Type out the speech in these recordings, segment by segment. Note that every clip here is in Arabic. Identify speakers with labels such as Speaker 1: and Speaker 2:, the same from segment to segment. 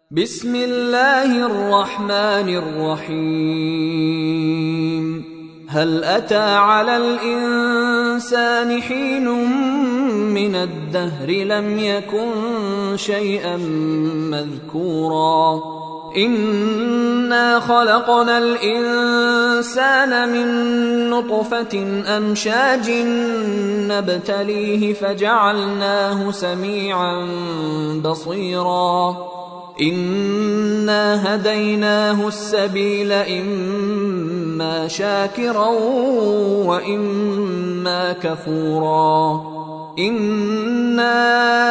Speaker 1: بسم الله الرحمن الرحيم هل أتى على الإنسان حين من الدهر لم يكن شيئا مذكورا إنا خلقنا الإنسان من نطفة أمشاج نبتليه فجعلناه سميعا بصيرا إنا هديناه السبيل إما شاكرا وإما كفورا إنا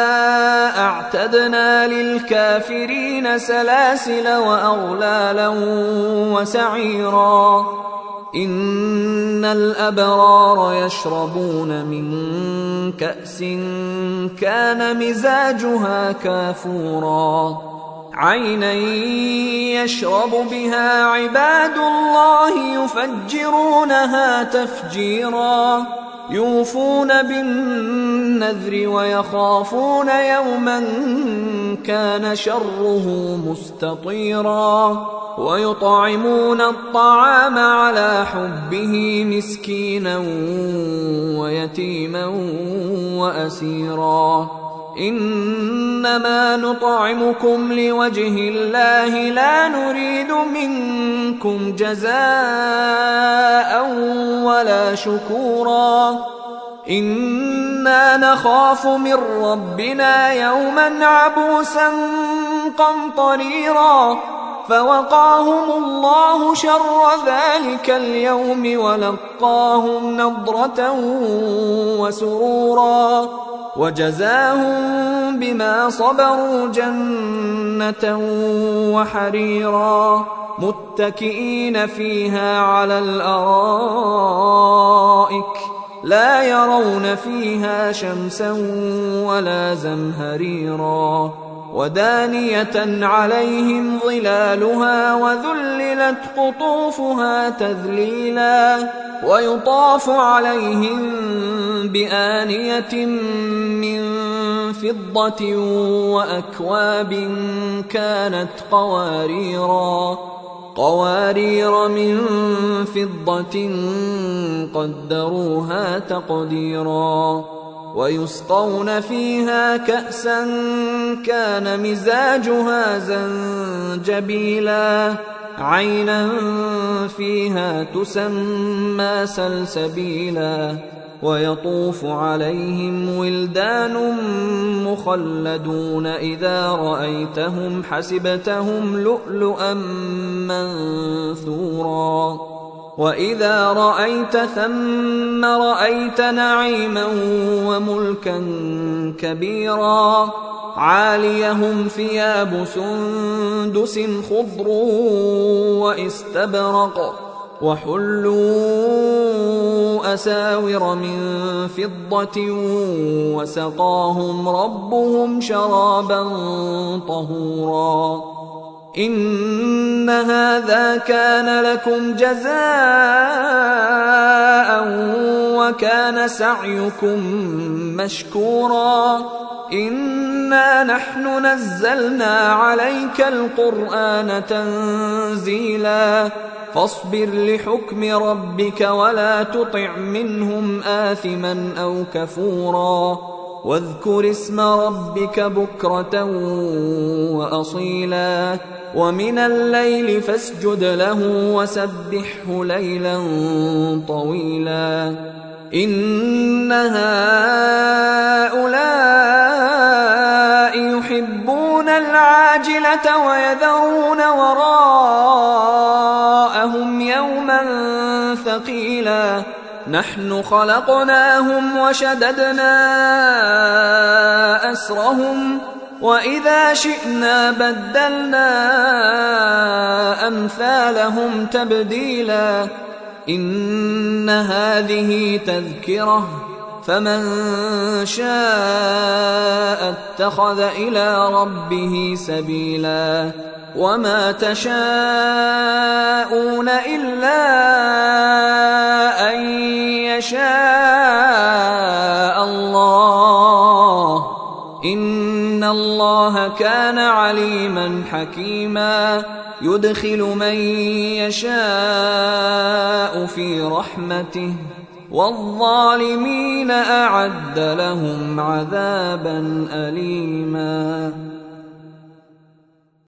Speaker 1: أعتدنا للكافرين سلاسل وأغلالا وسعيرا إن الأبرار يشربون من كأس كان مزاجها كافورا عينا يشرب بها عباد الله يفجرونها تفجيرا يوفون بالنذر ويخافون يوما كان شره مستطيرا ويطعمون الطعام على حبه مسكينا ويتيما وأسيرا إنما نطعمكم لوجه الله لا نريد منكم جزاء ولا شكورا إنا نخاف من ربنا يوما عبوسا قمطريرا فوقاهم الله شر ذلك اليوم ولقاهم نضرة وسرورا وجزاهم بما صبروا جنة وحريرا متكئين فيها على الأرائك لا يرون فيها شمسا ولا زمهريرا ودانية عليهم ظلالها وذللت قطوفها تذليلا ويطاف عليهم بآنية من فضة وأكواب كانت قوارير من فضة قدروها تقديرا ويسقون فيها كأسا كان مزاجها زنجبيلا عينا فيها تسمى سلسبيلا ويطوف عليهم ولدان مخلدون إذا رأيتهم حسبتهم لؤلؤا منثورا وإذا رأيت ثم رأيت نعيما وملكا كبيرا عاليهم ثياب سندس خضر واستبرق وحلوا أساور من فضة وسقاهم ربهم شرابا طهورا إن هذا كان لكم جزاء وكان سعيكم مشكورا إنا نحن نزلنا عليك القرآن تنزيلا فاصبر لحكم ربك ولا تطع منهم آثما أو كفورا واذكر اسم ربك بكرة وأصيلا ومن الليل فاسجد له وسبحه ليلا طويلا إن هؤلاء يحبون العاجلة ويذرون وراءهم يوما ثقيلا نحن خلقناهم وشددنا أسرهم وإذا شئنا بدلنا أمثالهم تبديلا إن هذه تذكرة فمن شاء اتخذ إلى ربه سبيلا وما تشاءون إلا أن يشاء الله إن الله الله كان عليما حكيما يدخل من يشاء في رحمته والظالمين أعد لهم عذابا أليما.